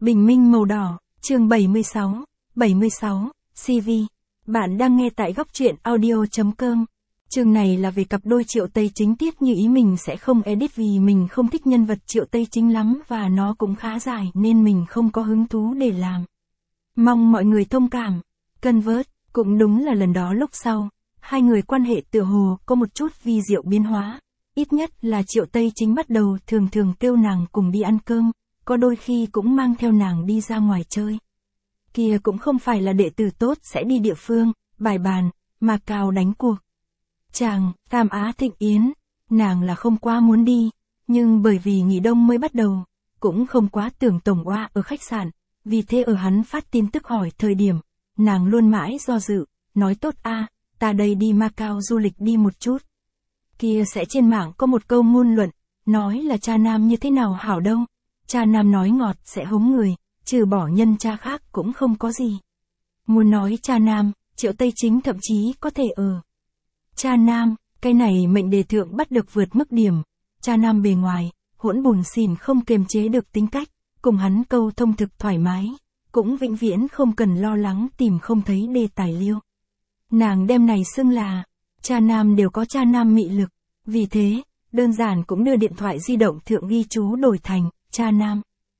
Bình minh màu đỏ, chương 76, CV. Bạn đang nghe tại góc truyện audio.com. Chương này là về cặp đôi Triệu Tây Chính. Tiếc như ý mình sẽ không edit vì mình không thích nhân vật Triệu Tây Chính lắm và nó cũng khá dài nên mình không có hứng thú để làm. Mong mọi người thông cảm. Convert, cũng đúng là lần đó lúc sau, hai người quan hệ tựa hồ có một chút vi diệu biến hóa. Ít nhất là Triệu Tây Chính bắt đầu thường kêu nàng cùng đi ăn cơm, có đôi khi cũng mang theo nàng đi ra ngoài chơi. Kia cũng không phải là đệ tử tốt sẽ đi địa phương, bài bàn, mà cào đánh cuộc. Chàng, Tam Á Thịnh Yến, nàng là không quá muốn đi, nhưng bởi vì nghỉ đông mới bắt đầu, cũng không quá tưởng tổng oa ở khách sạn, vì thế ở hắn phát tin tức hỏi thời điểm, nàng luôn mãi do dự, nói tốt a, ta đây đi Macau du lịch đi một chút. Kia sẽ trên mạng có một câu ngôn luận, nói là cha nam như thế nào hảo đâu, cha nam nói ngọt sẽ hống người, trừ bỏ nhân cha khác cũng không có gì. Muốn nói cha nam, Triệu Tây Chính thậm chí có thể cha nam, cái này mệnh đề thượng bắt được vượt mức điểm, cha nam bề ngoài, hỗn bùn xỉn không kiềm chế được tính cách, cùng hắn câu thông thực thoải mái, cũng vĩnh viễn không cần lo lắng tìm không thấy đề tài liêu. Nàng đem này xưng là, cha nam đều có cha nam mị lực, vì thế, đơn giản cũng đưa điện thoại di động thượng ghi chú đổi thành, cha nam.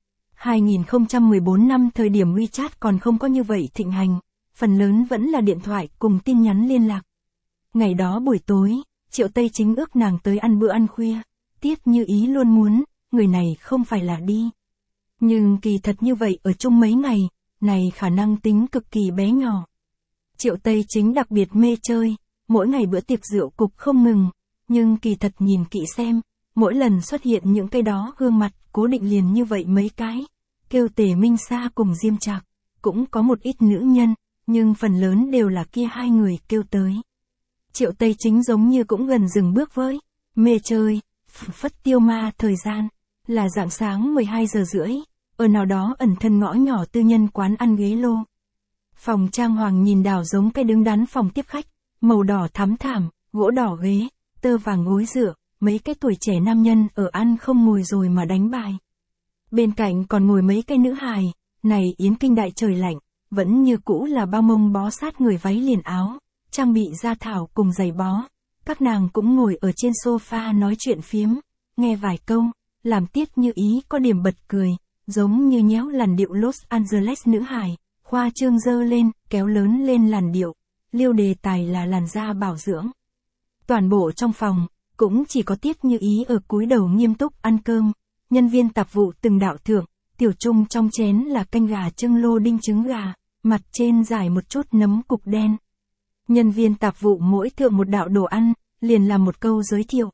2014 năm thời điểm WeChat còn không có như vậy thịnh hành, phần lớn vẫn là điện thoại cùng tin nhắn liên lạc. Ngày đó buổi tối, Triệu Tây Chính ước nàng tới ăn bữa ăn khuya, Tiết Như Ý luôn muốn, người này không phải là đi. Nhưng kỳ thật như vậy ở chung mấy ngày, này khả năng tính cực kỳ bé nhỏ. Triệu Tây Chính đặc biệt mê chơi, mỗi ngày bữa tiệc rượu cục không ngừng, nhưng kỳ thật nhìn kỹ xem, mỗi lần xuất hiện những cái đó gương mặt cố định liền như vậy mấy cái, kêu Tề Minh Sa cùng Diêm Trạc, cũng có một ít nữ nhân, nhưng phần lớn đều là kia hai người kêu tới. Triệu Tây Chính giống như cũng gần dừng bước với, mê chơi, phất tiêu ma thời gian, là rạng sáng 12 giờ rưỡi, ở nào đó ẩn thân ngõ nhỏ tư nhân quán ăn ghế lô. Phòng trang hoàng nhìn đảo giống cái đứng đắn phòng tiếp khách, màu đỏ thắm thảm, gỗ đỏ ghế, tơ vàng gối dựa, mấy cái tuổi trẻ nam nhân ở ăn không ngồi rồi mà đánh bài. Bên cạnh còn ngồi mấy cái nữ hài, này yến kinh đại trời lạnh, vẫn như cũ là bao mông bó sát người váy liền áo, trang bị da thảo cùng giày bó. Các nàng cũng ngồi ở trên sofa nói chuyện phiếm, nghe vài câu, làm Tiết Như Ý có điểm bật cười, giống như nhéo làn điệu Los Angeles nữ hài, khoa trương dơ lên, kéo lớn lên làn điệu, liêu đề tài là làn da bảo dưỡng. Toàn bộ trong phòng, cũng chỉ có Tiết Như Ý ở cúi đầu nghiêm túc ăn cơm, nhân viên tạp vụ từng đạo thưởng, tiểu chung trong chén là canh gà trưng lô đinh trứng gà, mặt trên rải một chút nấm cục đen. Nhân viên tạp vụ mỗi thượng một đạo đồ ăn, liền làm một câu giới thiệu.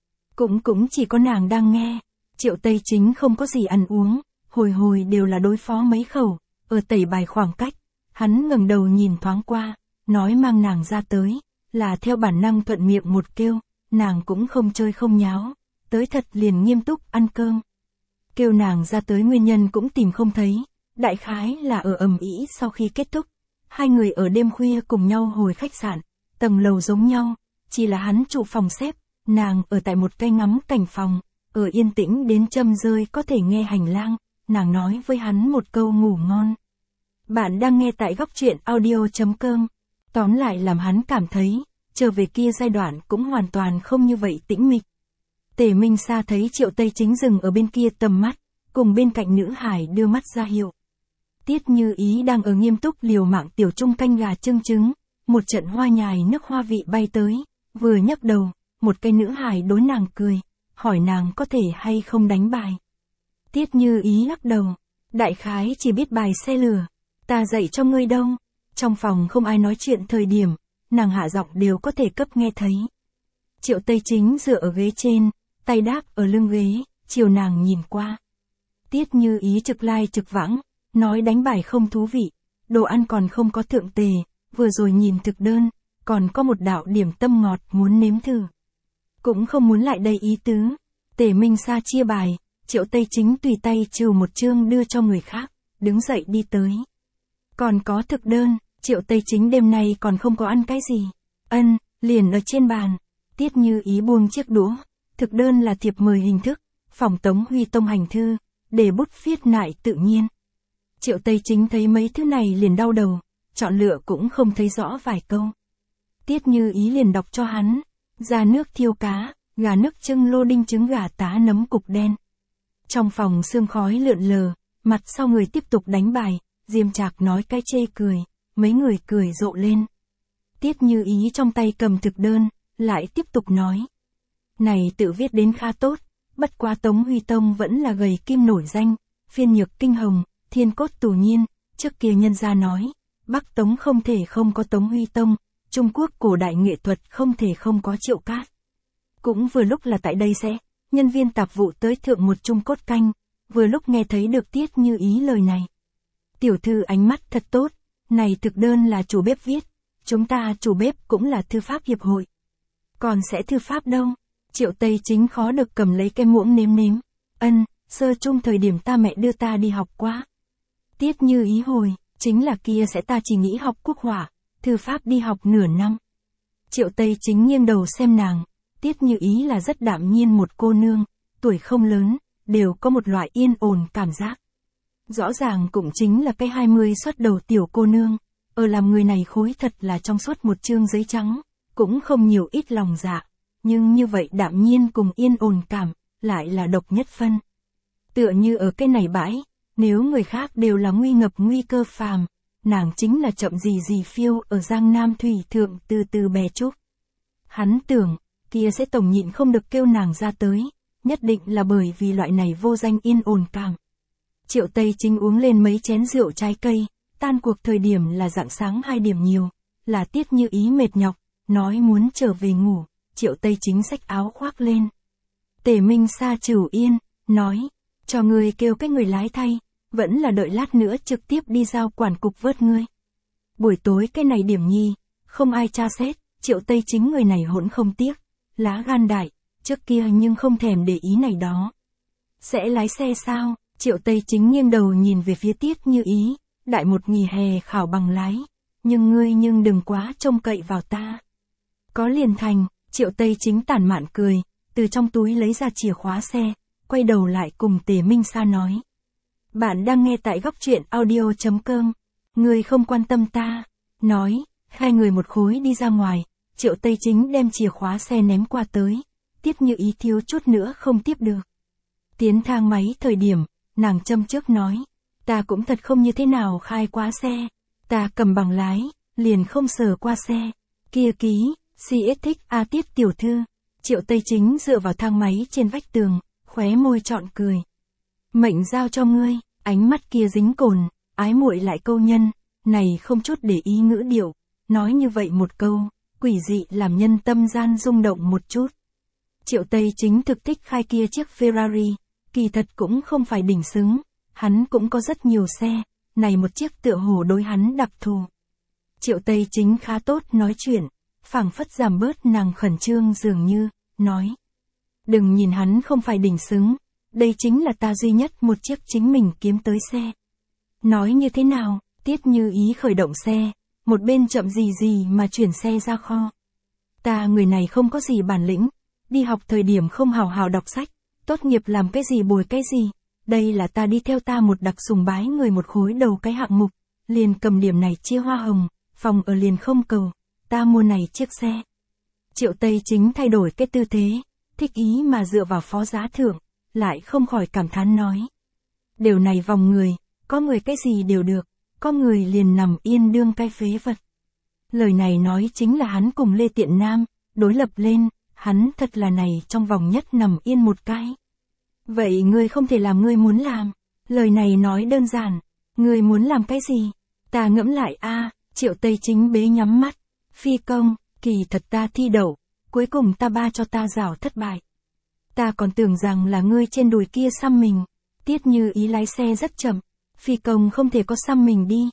Cũng chỉ có nàng đang nghe, Triệu Tây Chính không có gì ăn uống, hồi đều là đối phó mấy khẩu, ở tẩy bài khoảng cách, hắn ngẩng đầu nhìn thoáng qua, nói mang nàng ra tới, là theo bản năng thuận miệng một kêu, nàng cũng không chơi không nháo, tới thật liền nghiêm túc ăn cơm. Kêu nàng ra tới nguyên nhân cũng tìm không thấy, đại khái là ở ầm ĩ sau khi kết thúc, hai người ở đêm khuya cùng nhau hồi khách sạn, tầng lầu giống nhau, chỉ là hắn trụ phòng xếp, nàng ở tại một cây ngắm cảnh phòng, ở yên tĩnh đến châm rơi có thể nghe hành lang, nàng nói với hắn một câu ngủ ngon. Bạn đang nghe tại góc truyện audio.com, tóm lại làm hắn cảm thấy, trở về kia giai đoạn cũng hoàn toàn không như vậy tĩnh mịch. Tề Minh Sa thấy Triệu Tây Chính dừng ở bên kia tầm mắt, cùng bên cạnh nữ hải đưa mắt ra hiệu. Tiết Như Ý đang ở nghiêm túc liều mạng tiểu chung canh gà trưng trứng, một trận hoa nhài nước hoa vị bay tới, vừa nhấc đầu, một cái nữ hải đối nàng cười, hỏi nàng có thể hay không đánh bài. Tiết Như Ý lắc đầu, đại khái chỉ biết bài xe lửa, ta dạy cho ngươi đâu. Trong phòng không ai nói chuyện thời điểm, nàng hạ giọng đều có thể cấp nghe thấy. Triệu Tây Chính dựa ở ghế trên, tay đáp ở lưng ghế, chiều nàng nhìn qua. Tiết Như Ý trực lai trực vãng, nói đánh bài không thú vị, đồ ăn còn không có thượng tề, vừa rồi nhìn thực đơn, còn có một đạo điểm tâm ngọt muốn nếm thử. Cũng không muốn lại đây ý tứ. Tề Minh Sa chia bài, Triệu Tây Chính tùy tay trừ một chương đưa cho người khác, đứng dậy đi tới. Còn có thực đơn, Triệu Tây Chính đêm nay còn không có ăn cái gì. Liền ở trên bàn. Tiết Như Ý buông chiếc đũa, thực đơn là thiệp mời hình thức, phòng Tống Huy tông hành thư, để bút viết nại tự nhiên. Triệu Tây Chính thấy mấy thứ này liền đau đầu, chọn lựa cũng không thấy rõ vài câu. Tiết Như Ý liền đọc cho hắn, ra nước thiêu cá, gà nước trưng lô đinh trứng gà tá nấm cục đen. Trong phòng sương khói lượn lờ, mặt sau người tiếp tục đánh bài, Diêm Trạc nói cái chê cười, mấy người cười rộ lên. Tiết Như Ý trong tay cầm thực đơn, lại tiếp tục nói. Này tự viết đến khá tốt, bất quá Tống Huy Tông vẫn là gầy kim nổi danh, phiên nhược kinh hồng, thiên cốt tù nhiên, trước kia nhân gia nói, Bắc Tống không thể không có Tống Huy Tông, Trung Quốc cổ đại nghệ thuật không thể không có Triệu Cát. Cũng vừa lúc là tại đây sẽ, nhân viên tạp vụ tới thượng một chung cốt canh, vừa lúc nghe thấy được Tiết Như Ý lời này. Tiểu thư ánh mắt thật tốt, này thực đơn là chủ bếp viết, chúng ta chủ bếp cũng là thư pháp hiệp hội. Còn sẽ thư pháp đâu? Triệu Tây Chính khó được cầm lấy cái muỗng nếm nếm. Sơ chung thời điểm ta mẹ đưa ta đi học quá. Tiết Như Ý hồi, chính là kia sẽ ta chỉ nghĩ học quốc họa, thư pháp đi học nửa năm. Triệu Tây Chính nghiêng đầu xem nàng, Tiết Như Ý là rất đạm nhiên một cô nương, tuổi không lớn, đều có một loại yên ổn cảm giác. Rõ ràng cũng chính là cái 20 xuất đầu tiểu cô nương, làm người này khối thật là trong suốt một chương giấy trắng, cũng không nhiều ít lòng dạ, nhưng như vậy đạm nhiên cùng yên ổn cảm, lại là độc nhất phân. Tựa như ở cái này bãi, nếu người khác đều là nguy ngập nguy cơ phàm, nàng chính là chậm gì gì phiêu ở Giang Nam thủy thượng từ từ bè trúc. Hắn tưởng, kia sẽ tổng nhịn không được kêu nàng ra tới, nhất định là bởi vì loại này vô danh yên ổn cảm. Triệu Tây Chính uống lên mấy chén rượu trái cây, tan cuộc thời điểm là rạng sáng 2 điểm nhiều, là Tiết Như Ý mệt nhọc, nói muốn trở về ngủ, Triệu Tây Chính xách áo khoác lên. Tề Minh Sa Trửu Yên, nói, cho ngươi kêu cái người lái thay, vẫn là đợi lát nữa trực tiếp đi giao quản cục vớt ngươi. Buổi tối cái này điểm nhi, không ai tra xét, Triệu Tây Chính người này hỗn không tiếc, lá gan đại, trước kia nhưng không thèm để ý này đó. Sẽ lái xe sao? Triệu Tây Chính nghiêng đầu nhìn về phía Tiết Như Ý, đại một nghỉ hè khảo bằng lái, nhưng ngươi đừng quá trông cậy vào ta. Có liền thành, Triệu Tây Chính tản mạn cười, từ trong túi lấy ra chìa khóa xe, quay đầu lại cùng Tề Minh Sa nói. Bạn đang nghe tại góc truyện audio.com, ngươi không quan tâm ta, nói, hai người một khối đi ra ngoài, Triệu Tây Chính đem chìa khóa xe ném qua tới, Tiết Như Ý thiếu chút nữa không tiếp được. Tiến thang máy thời điểm, nàng châm trước nói, ta cũng thật không như thế nào khai quá xe, ta cầm bằng lái, liền không sờ qua xe, kia ký, CSX A Tiết tiểu thư. Triệu Tây Chính dựa vào thang máy trên vách tường, khóe môi trọn cười. Mệnh giao cho ngươi, ánh mắt kia dính cồn, ái muội lại câu nhân, này không chút để ý ngữ điệu, nói như vậy một câu, quỷ dị làm nhân tâm gian rung động một chút. Triệu Tây Chính thực thích khai kia chiếc Ferrari, kỳ thật cũng không phải đỉnh xứng, hắn cũng có rất nhiều xe, này một chiếc tựa hồ đối hắn đặc thù. Triệu Tây Chính khá tốt nói chuyện, phảng phất giảm bớt nàng khẩn trương dường như, nói. Đừng nhìn hắn không phải đỉnh xứng, đây chính là ta duy nhất một chiếc chính mình kiếm tới xe. Nói như thế nào, Tiết Như Ý khởi động xe, một bên chậm gì gì mà chuyển xe ra kho. Ta người này không có gì bản lĩnh, đi học thời điểm không hào hào đọc sách, tốt nghiệp làm cái gì bồi cái gì, đây là ta đi theo ta một đặc sùng bái người một khối đầu cái hạng mục, liền cầm điểm này chia hoa hồng, phòng ở liền không cầu, ta mua này chiếc xe. Triệu Tây Chính thay đổi cái tư thế, thích ý mà dựa vào phó giá thượng, lại không khỏi cảm thán nói. Điều này vòng người, có người cái gì đều được, có người liền nằm yên đương cái phế vật. Lời này nói chính là hắn cùng Lê Tiện Nam, đối lập lên, hắn thật là này trong vòng nhất nằm yên một cái. Vậy ngươi không thể làm ngươi muốn làm, lời này nói đơn giản, ngươi muốn làm cái gì? Ta ngẫm lại Triệu Tây Chính bế nhắm mắt, phi công, kỳ thật ta thi đậu, cuối cùng ta ba cho ta rảo thất bại. Ta còn tưởng rằng là ngươi trên đùi kia xăm mình, Tiết Như Ý lái xe rất chậm, phi công không thể có xăm mình đi,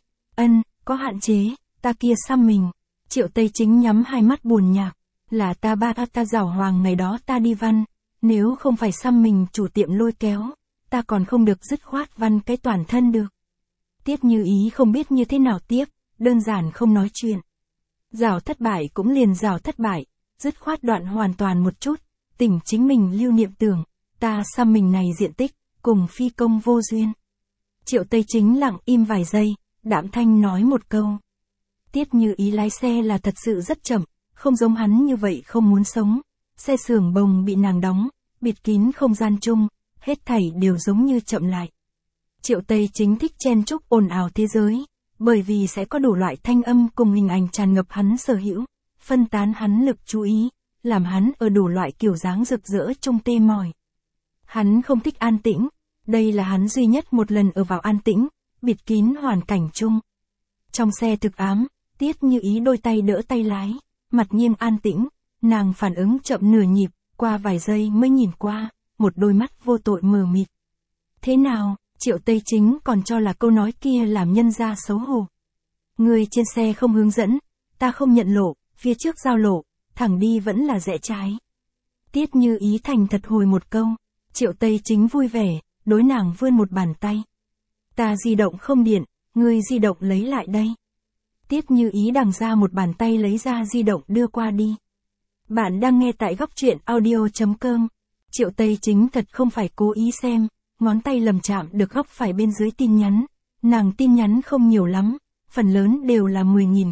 có hạn chế, ta kia xăm mình. Triệu Tây Chính nhắm hai mắt buồn nhạc, là ta ba ta giảo hoàng ngày đó ta đi văn, nếu không phải xăm mình chủ tiệm lôi kéo, ta còn không được dứt khoát văn cái toàn thân được. Tiết Như Ý không biết như thế nào tiếp, đơn giản không nói chuyện. Giảo thất bại cũng liền giảo thất bại, dứt khoát đoạn hoàn toàn một chút, tỉnh chính mình lưu niệm tưởng, ta xăm mình này diện tích, cùng phi công vô duyên. Triệu Tây Chính lặng im vài giây, đạm thanh nói một câu. Tiết Như Ý lái xe là thật sự rất chậm, không giống hắn như vậy không muốn sống. Xe xưởng bồng bị nàng đóng, bịt kín không gian chung, hết thảy đều giống như chậm lại. Triệu Tây Chính thích chen chúc ồn ào thế giới, bởi vì sẽ có đủ loại thanh âm cùng hình ảnh tràn ngập hắn sở hữu, phân tán hắn lực chú ý, làm hắn ở đủ loại kiểu dáng rực rỡ trong tê mỏi. Hắn không thích an tĩnh, đây là hắn duy nhất một lần ở vào an tĩnh, bịt kín hoàn cảnh chung. Trong xe thực ám, Tiết Như Ý đôi tay đỡ tay lái, mặt nghiêng an tĩnh, nàng phản ứng chậm nửa nhịp, qua vài giây mới nhìn qua, một đôi mắt vô tội mờ mịt. Thế nào, Triệu Tây Chính còn cho là câu nói kia làm nhân ra xấu hổ. Người trên xe không hướng dẫn, ta không nhận lộ, phía trước giao lộ, thẳng đi vẫn là rẽ trái. Tiết Như Ý thành thật hồi một câu, Triệu Tây Chính vui vẻ, đối nàng vươn một bàn tay. Ta di động không điện, người di động lấy lại đây. Tiết Như Ý đằng ra một bàn tay lấy ra di động đưa qua đi. Bạn đang nghe tại góc truyện audio.com. Triệu Tây Chính thật không phải cố ý xem, ngón tay lầm chạm được góc phải bên dưới tin nhắn. Nàng tin nhắn không nhiều lắm, phần lớn đều là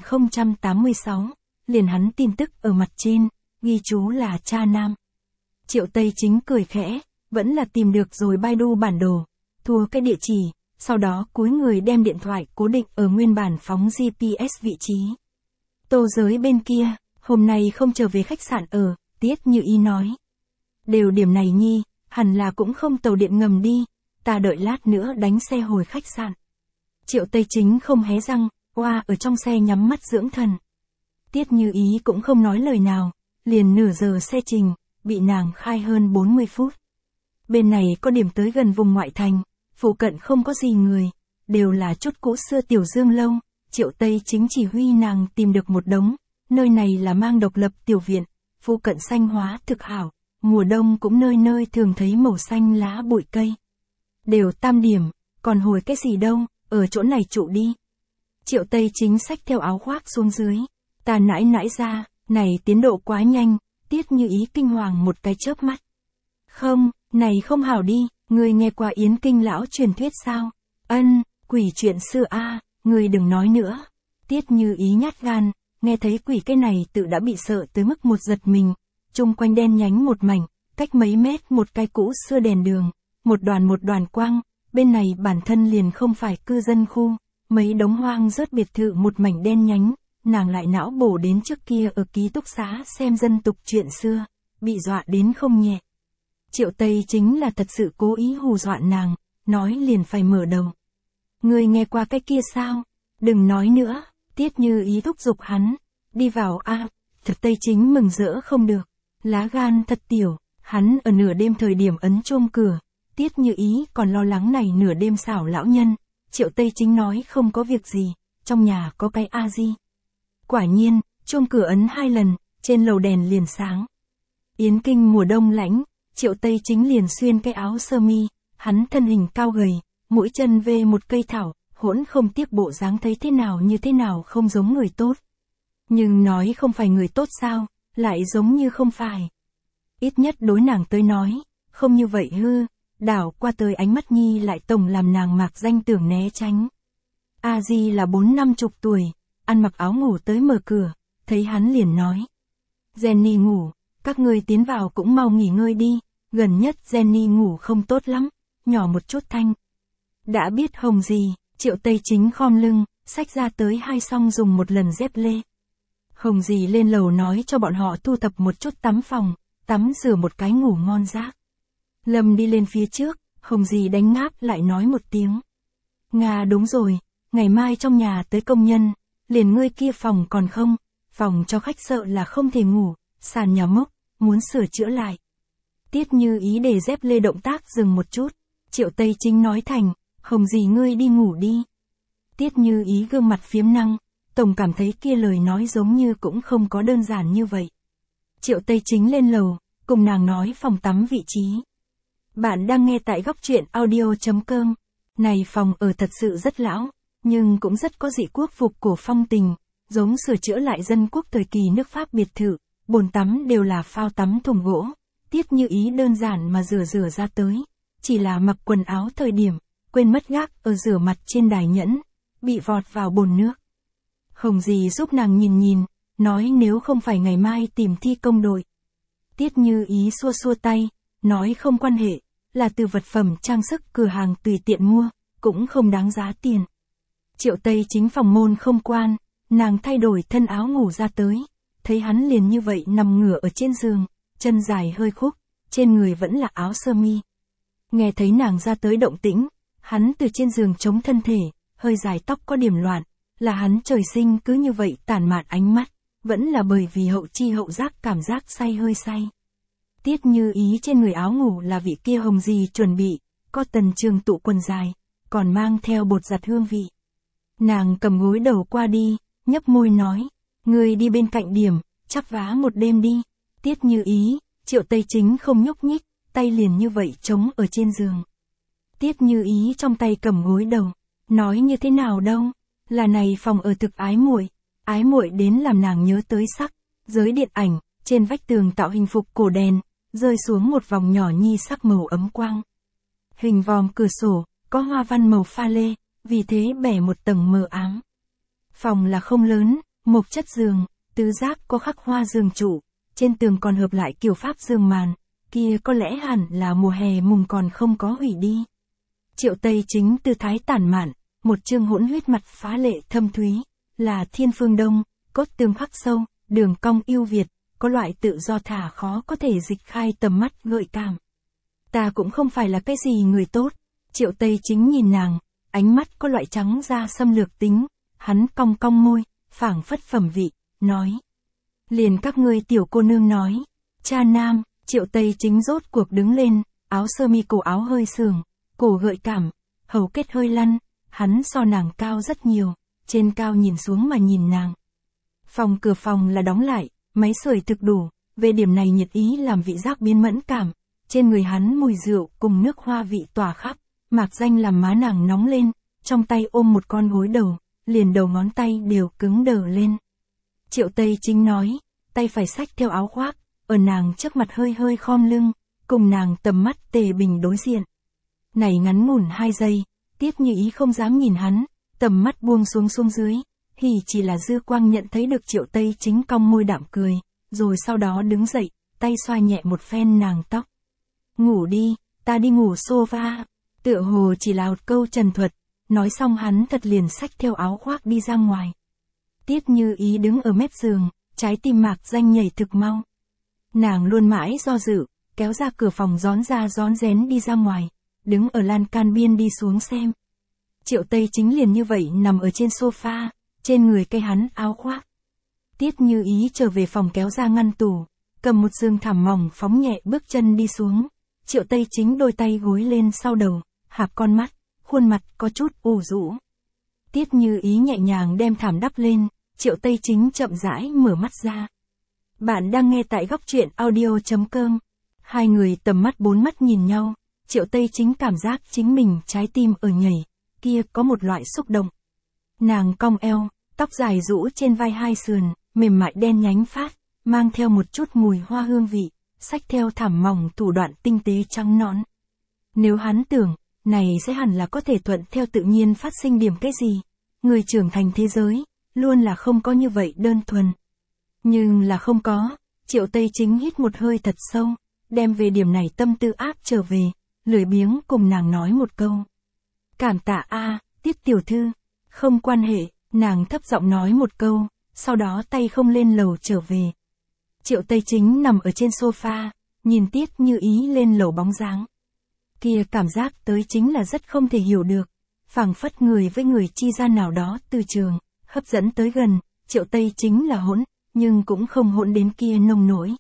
10.086, liền hắn tin tức ở mặt trên, ghi chú là cha nam. Triệu Tây Chính cười khẽ, vẫn là tìm được rồi Baidu bản đồ, thua cái địa chỉ, sau đó cúi người đem điện thoại cố định ở nguyên bản phóng GPS vị trí. Tô Giới bên kia, hôm nay không trở về khách sạn ở, Tiết Như Ý nói. Đều điểm này nhi, hẳn là cũng không tàu điện ngầm đi, ta đợi lát nữa đánh xe hồi khách sạn. Triệu Tây Chính không hé răng, ở trong xe nhắm mắt dưỡng thần. Tiết Như Ý cũng không nói lời nào, liền nửa giờ xe trình, bị nàng khai hơn 40 phút. Bên này có điểm tới gần vùng ngoại thành, phụ cận không có gì người, đều là chút cũ xưa tiểu dương lâu, Triệu Tây Chính chỉ huy nàng tìm được một đống, nơi này là mang độc lập tiểu viện, phụ cận xanh hóa thực hảo, mùa đông cũng nơi nơi thường thấy màu xanh lá bụi cây. Đều tam điểm, còn hồi cái gì đâu, ở chỗ này trụ đi. Triệu Tây Chính xách theo áo khoác xuống dưới, ta nãi nãi ra, này tiến độ quá nhanh, Tiết Như Ý kinh hoàng một cái chớp mắt. Không, này không hảo đi, người nghe qua Yến Kinh lão truyền thuyết sao? Ân, quỷ chuyện xưa a, người đừng nói nữa. Tiết Như Ý nhát gan, nghe thấy quỷ cái này tự đã bị sợ tới mức một giật mình, chung quanh đen nhánh một mảnh, cách mấy mét một cái cũ xưa đèn đường, một đoàn quang, bên này bản thân liền không phải cư dân khu, mấy đống hoang rớt biệt thự một mảnh đen nhánh, nàng lại não bổ đến trước kia ở ký túc xá xem dân tục chuyện xưa, bị dọa đến không nhẹ. Triệu Tây Chính là thật sự cố ý hù dọa nàng, nói liền phải mở đầu. Người nghe qua cái kia sao? Đừng nói nữa, Tiết Như Ý thúc giục hắn, đi vào a. Thật Tây Chính mừng rỡ không được, lá gan thật tiểu, hắn ở nửa đêm thời điểm ấn chuông cửa, Tiết Như Ý còn lo lắng này nửa đêm xảo lão nhân, Triệu Tây Chính nói không có việc gì, trong nhà có cái a-di. Quả nhiên, chuông cửa ấn 2 lần, trên lầu đèn liền sáng. Yến Kinh mùa đông lạnh, Triệu Tây Chính liền xuyên cái áo sơ mi, hắn thân hình cao gầy, mũi chân về một cây thảo, hỗn không tiếc bộ dáng thấy thế nào như thế nào không giống người tốt. Nhưng nói không phải người tốt sao, lại giống như không phải. Ít nhất đối nàng tới nói, không như vậy hư, đảo qua tới ánh mắt nhi lại tổng làm nàng mạc danh tưởng né tránh. A-di là 40-50 tuổi, ăn mặc áo ngủ tới mở cửa, thấy hắn liền nói. Jenny ngủ, các ngươi tiến vào cũng mau nghỉ ngơi đi, gần nhất Jenny ngủ không tốt lắm, nhỏ một chút thanh. Đã biết hồng gì, Triệu Tây Chính khom lưng, xách ra tới 2 song dùng một lần dép lê. Hồng gì lên lầu nói cho bọn họ thu thập một chút tắm phòng, tắm rửa một cái ngủ ngon giấc. Lâm đi lên phía trước, Hồng gì đánh ngáp lại nói một tiếng. Nga đúng rồi, ngày mai trong nhà tới công nhân, liền ngươi kia phòng còn không, phòng cho khách sợ là không thể ngủ, sàn nhà mốc, muốn sửa chữa lại. Tiết Như Ý để dép lê động tác dừng một chút, Triệu Tây Chính nói thành, Hồng gì ngươi đi ngủ đi. Tiết Như Ý gương mặt phiếm năng, tổng cảm thấy kia lời nói giống như cũng không có đơn giản như vậy. Triệu Tây Chính lên lầu, cùng nàng nói phòng tắm vị trí. Bạn đang nghe tại góc truyện audio.com. Này phòng ở thật sự rất lão, nhưng cũng rất có dị quốc phục cổ phong tình, giống sửa chữa lại dân quốc thời kỳ nước Pháp biệt thự, bồn tắm đều là phao tắm thùng gỗ. Tiết Như Ý đơn giản mà rửa ra tới, chỉ là mặc quần áo thời điểm, quên mất gác ở rửa mặt trên đài nhẫn, bị vọt vào bồn nước. Hồng Dì giúp nàng nhìn nhìn, nói nếu không phải ngày mai tìm thi công đội. Tiết Như Ý xua xua tay, nói không quan hệ, là từ vật phẩm trang sức cửa hàng tùy tiện mua, cũng không đáng giá tiền. Triệu Tây Chính phòng môn không quan, nàng thay đổi thân áo ngủ ra tới, thấy hắn liền như vậy nằm ngửa ở trên giường, chân dài hơi khúc, trên người vẫn là áo sơ mi. Nghe thấy nàng ra tới động tĩnh, hắn từ trên giường chống thân thể, hơi dài tóc có điểm loạn, là hắn trời sinh cứ như vậy tản mạn ánh mắt, vẫn là bởi vì hậu chi hậu giác cảm giác say hơi say. Tiết Như Ý trên người áo ngủ là vị kia Hồng Dì chuẩn bị, có tần trường tụ quần dài, còn mang theo bột giặt hương vị. Nàng cầm gối đầu qua đi, nhấp môi nói, người đi bên cạnh điểm, chắp vá một đêm đi. Tiết Như Ý, Triệu Tây Chính không nhúc nhích, tay liền như vậy trống ở trên giường. Tiết Như Ý trong tay cầm gối đầu, nói như thế nào đâu, là này phòng ở thực ái muội đến làm nàng nhớ tới sắc, giới điện ảnh, trên vách tường tạo hình phục cổ đèn, rơi xuống một vòng nhỏ nhi sắc màu ấm quang. Hình vòm cửa sổ, có hoa văn màu pha lê, vì thế bẻ một tầng mờ ám. Phòng là không lớn, mộc chất giường, tứ giác có khắc hoa giường trụ, trên tường còn hợp lại kiểu pháp giường màn, kia có lẽ hẳn là mùa hè mùng còn không có hủy đi. Triệu Tây Chính tư thái tản mạn, một chương hỗn huyết mặt phá lệ thâm thúy, là thiên phương đông, cốt tường khắc sâu, đường cong yêu Việt, có loại tự do thả khó có thể dịch khai tầm mắt gợi cảm. Ta cũng không phải là cái gì người tốt, Triệu Tây Chính nhìn nàng, ánh mắt có loại trắng da xâm lược tính, hắn cong cong môi, phảng phất phẩm vị, nói. Liền các ngươi tiểu cô nương nói, cha nam, Triệu Tây Chính rốt cuộc đứng lên, áo sơ mi cổ áo hơi sườn, cổ gợi cảm, hầu kết hơi lăn, hắn so nàng cao rất nhiều, trên cao nhìn xuống mà nhìn nàng. Cửa phòng là đóng lại, máy sưởi thực đủ, về điểm này nhiệt ý làm vị giác biến mẫn cảm, trên người hắn mùi rượu cùng nước hoa vị tỏa khắp, mạc danh làm má nàng nóng lên, trong tay ôm một con gối đầu, liền đầu ngón tay đều cứng đờ lên. Triệu Tây Chính nói, tay phải xách theo áo khoác, ở nàng trước mặt hơi hơi khom lưng, cùng nàng tầm mắt tề bình đối diện. Này ngắn ngủn 2 giây, Tiết Như Ý không dám nhìn hắn, tầm mắt buông xuống dưới, thì chỉ là dư quang nhận thấy được Triệu Tây Chính cong môi đạm cười, rồi sau đó đứng dậy, tay xoa nhẹ một phen nàng tóc. Ngủ đi, ta đi ngủ sofa, tựa hồ chỉ là một câu trần thuật, nói xong hắn thật liền xách theo áo khoác đi ra ngoài. Tiết Như Ý đứng ở mép giường, trái tim mạc danh nhảy thực mau. Nàng luôn mãi do dự, kéo ra cửa phòng rón rén đi ra ngoài, đứng ở lan can biên đi xuống xem. Triệu Tây Chính liền như vậy nằm ở trên sofa, trên người cây hắn áo khoác. Tiết Như Ý trở về phòng kéo ra ngăn tủ, cầm một giường thảm mỏng phóng nhẹ bước chân đi xuống. Triệu Tây Chính đôi tay gối lên sau đầu, hạp con mắt, khuôn mặt có chút ủ rũ. Tiết Như Ý nhẹ nhàng đem thảm đắp lên, Triệu Tây Chính chậm rãi mở mắt ra. Bạn đang nghe tại góc truyện audio.com. Hai người tầm mắt bốn mắt nhìn nhau, Triệu Tây Chính cảm giác chính mình trái tim ở nhảy, kia có một loại xúc động. Nàng cong eo, tóc dài rũ trên vai hai sườn, mềm mại đen nhánh phát, mang theo một chút mùi hoa hương vị, xách theo thảm mỏng thủ đoạn tinh tế trắng nõn. Nếu hắn tưởng, này sẽ hẳn là có thể thuận theo tự nhiên phát sinh điểm cái gì. Người trưởng thành thế giới, luôn là không có như vậy đơn thuần. Nhưng là không có, Triệu Tây Chính hít một hơi thật sâu, đem về điểm này tâm tư áp trở về, lười biếng cùng nàng nói một câu. Cảm tạ a, Tiết tiểu thư, không quan hệ, nàng thấp giọng nói một câu, sau đó tay không lên lầu trở về. Triệu Tây Chính nằm ở trên sofa, nhìn Tiết Như Ý lên lầu bóng dáng. Kia cảm giác tới chính là rất không thể hiểu được, phảng phất người với người chi ra nào đó từ trường, hấp dẫn tới gần, Triệu Tây Chính là hỗn, nhưng cũng không hỗn đến kia nông nỗi.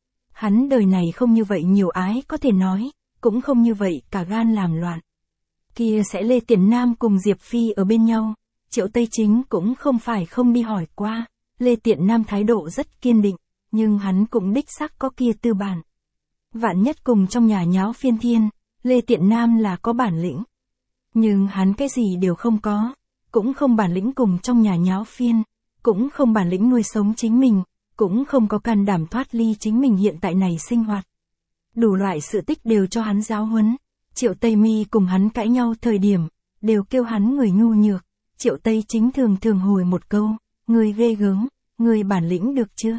Hắn đời này không như vậy nhiều ái có thể nói, cũng không như vậy cả gan làm loạn. Kia sẽ Lê Tiện Nam cùng Diệp Phi ở bên nhau, Triệu Tây Chính cũng không phải không đi hỏi qua, Lê Tiện Nam thái độ rất kiên định, nhưng hắn cũng đích xác có kia tư bản. Vạn nhất cùng trong nhà nháo phiên thiên, Lê Tiện Nam là có bản lĩnh. Nhưng hắn cái gì đều không có, cũng không bản lĩnh cùng trong nhà nháo phiên, cũng không bản lĩnh nuôi sống chính mình, cũng không có can đảm thoát ly chính mình hiện tại này sinh hoạt. Đủ loại sự tích đều cho hắn giáo huấn. Triệu Tây Mi cùng hắn cãi nhau thời điểm, đều kêu hắn người nhu nhược. Triệu Tây Chính thường thường hồi một câu, người ghê gớm, người bản lĩnh được chưa?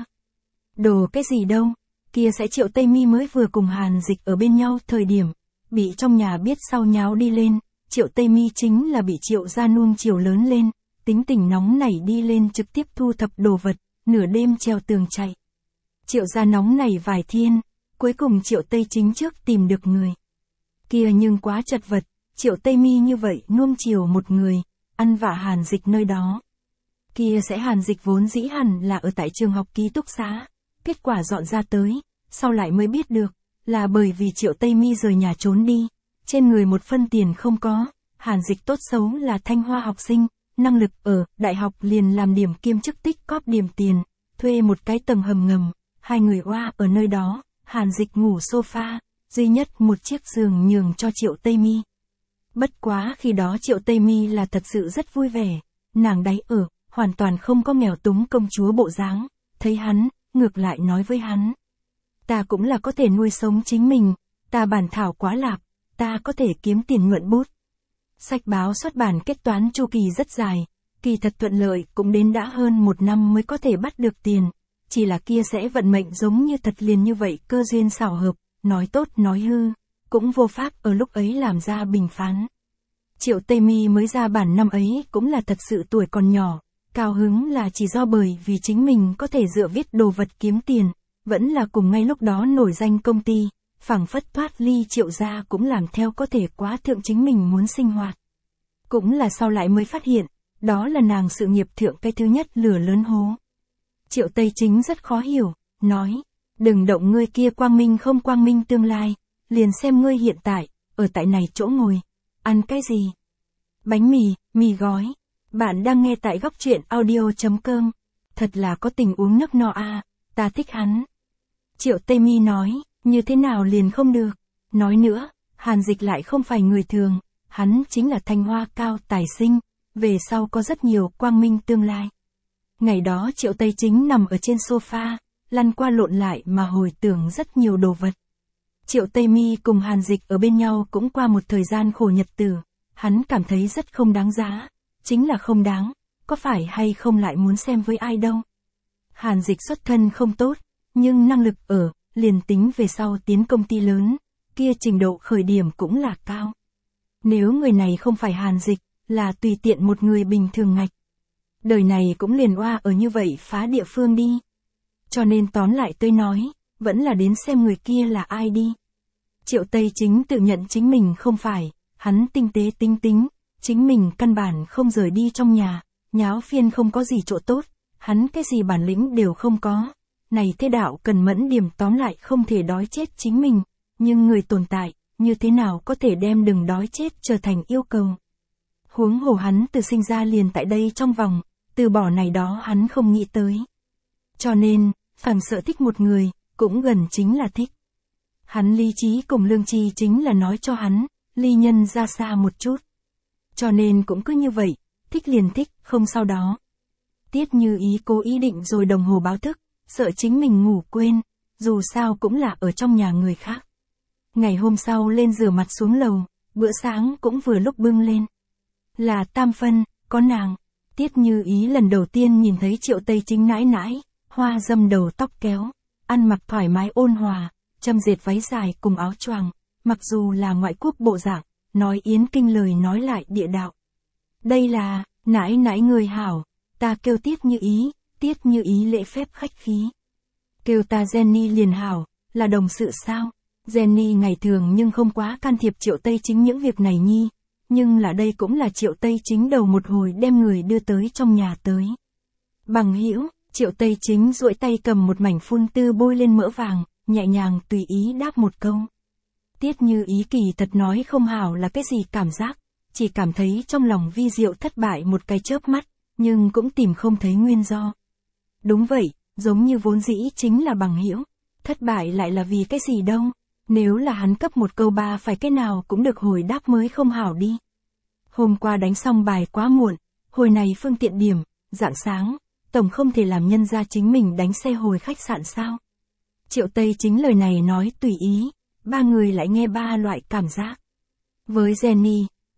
Đồ cái gì đâu, kia sẽ Triệu Tây Mi mới vừa cùng Hàn Dịch ở bên nhau thời điểm, bị trong nhà biết sau nháo đi lên, Triệu Tây Mi chính là bị Triệu gia nuông chiều lớn lên, tính tình nóng nảy đi lên trực tiếp thu thập đồ vật, nửa đêm treo tường chạy. Triệu gia nóng nảy vài thiên, cuối cùng Triệu Tây Chính trước tìm được người. Kia nhưng quá chật vật, Triệu Tây Mi như vậy nuông chiều một người, ăn vạ Hàn Dịch nơi đó. Kia sẽ Hàn Dịch vốn dĩ hẳn là ở tại trường học ký túc xá, kết quả dọn ra tới, sau lại mới biết được, là bởi vì Triệu Tây Mi rời nhà trốn đi, trên người một phân tiền không có, Hàn Dịch tốt xấu là Thanh Hoa học sinh, năng lực ở đại học liền làm điểm kiêm chức tích cóp điểm tiền, thuê một cái tầng hầm ngầm, hai người oa ở nơi đó, Hàn Dịch ngủ sofa, duy nhất một chiếc giường nhường cho Triệu Tây Mi. Bất quá khi đó Triệu Tây Mi là thật sự rất vui vẻ, nàng đáy ở, hoàn toàn không có nghèo túng công chúa bộ dáng, thấy hắn, ngược lại nói với hắn. Ta cũng là có thể nuôi sống chính mình, ta bản thảo quá lạp, ta có thể kiếm tiền mượn bút. Sách báo xuất bản kết toán chu kỳ rất dài, kỳ thật thuận lợi cũng đến đã hơn 1 năm mới có thể bắt được tiền, chỉ là kia sẽ vận mệnh giống như thật liền như vậy cơ duyên xảo hợp, nói tốt nói hư, cũng vô pháp ở lúc ấy làm ra bình phán. Triệu Tây Mi mới ra bản năm ấy cũng là thật sự tuổi còn nhỏ, cao hứng là chỉ do bởi vì chính mình có thể dựa viết đồ vật kiếm tiền, vẫn là cùng ngay lúc đó nổi danh công ty, phảng phất thoát ly Triệu gia cũng làm theo có thể quá thượng chính mình muốn sinh hoạt. Cũng là sau lại mới phát hiện, đó là nàng sự nghiệp thượng cái thứ nhất lửa lớn hố. Triệu Tây Chính rất khó hiểu, nói, đừng động ngươi kia quang minh không quang minh tương lai, liền xem ngươi hiện tại, ở tại này chỗ ngồi, ăn cái gì? Bánh mì, mì gói. Bạn đang nghe tại góc truyện audio.com, thật là có tình uống nước no a, ta thích hắn. Triệu Tây Mi nói, như thế nào liền không được. Nói nữa, Hàn Dịch lại không phải người thường, hắn chính là Thanh Hoa cao tài sinh, về sau có rất nhiều quang minh tương lai. Ngày đó Triệu Tây Chính nằm ở trên sofa, lăn qua lộn lại mà hồi tưởng rất nhiều đồ vật. Triệu Tây Mi cùng Hàn Dịch ở bên nhau cũng qua một thời gian khổ nhật tử, hắn cảm thấy rất không đáng giá, chính là không đáng, có phải hay không lại muốn xem với ai đâu. Hàn Dịch xuất thân không tốt, nhưng năng lực ở, liền tính về sau tiến công ty lớn, kia trình độ khởi điểm cũng là cao. Nếu người này không phải Hàn Dịch, là tùy tiện một người bình thường ngạch. Đời này cũng liền oa ở như vậy phá địa phương đi. Cho nên tóm lại tôi nói, vẫn là đến xem người kia là ai đi. Triệu Tây Chính tự nhận chính mình không phải, hắn tinh tế tinh tính, chính mình căn bản không rời đi trong nhà, nháo phiên không có gì chỗ tốt, hắn cái gì bản lĩnh đều không có. Này thế đạo cần mẫn điểm tóm lại không thể đói chết chính mình, nhưng người tồn tại, như thế nào có thể đem đừng đói chết trở thành yêu cầu. Huống hồ hắn từ sinh ra liền tại đây trong vòng, từ bỏ này đó hắn không nghĩ tới. Cho nên, phàm sợ thích một người, cũng gần chính là thích. Hắn lý trí cùng lương tri chính là nói cho hắn, ly nhân ra xa một chút. Cho nên cũng cứ như vậy, thích liền thích, không sau đó. Tiết Như Ý cố ý định rồi đồng hồ báo thức, sợ chính mình ngủ quên, dù sao cũng là ở trong nhà người khác. Ngày hôm sau lên rửa mặt xuống lầu, bữa sáng cũng vừa lúc bưng lên. Là tam phân, có nàng. Tiết Như Ý lần đầu tiên nhìn thấy Triệu Tây Chính nãi nãi, hoa dâm đầu tóc kéo, ăn mặc thoải mái ôn hòa, châm dệt váy dài cùng áo choàng, mặc dù là ngoại quốc bộ dạng, nói yến kinh lời nói lại địa đạo. Đây là, nãi nãi người hảo, ta kêu Tiết Như Ý, Tiết Như Ý lễ phép khách khí. Kêu ta Jenny liền hảo, là đồng sự sao? Jenny ngày thường nhưng không quá can thiệp Triệu Tây Chính những việc này nhi, nhưng là đây cũng là Triệu Tây Chính đầu một hồi đem người đưa tới trong nhà tới. Bằng hữu, Triệu Tây Chính duỗi tay cầm một mảnh phun tư bôi lên mỡ vàng, nhẹ nhàng tùy ý đáp một câu. Tiết Như Ý kỳ thật nói không hảo là cái gì cảm giác, chỉ cảm thấy trong lòng vi diệu thất bại một cái chớp mắt, nhưng cũng tìm không thấy nguyên do. Đúng vậy, giống như vốn dĩ chính là bằng hữu, thất bại lại là vì cái gì đâu, nếu là hắn cấp một câu ba phải cái nào cũng được hồi đáp mới không hảo đi. Hôm qua đánh xong bài quá muộn, hồi này phương tiện điểm, rạng sáng, tổng không thể làm nhân ra chính mình đánh xe hồi khách sạn sao. Triệu Tây Chính lời này nói tùy ý, ba người lại nghe ba loại cảm giác. Với Jenny,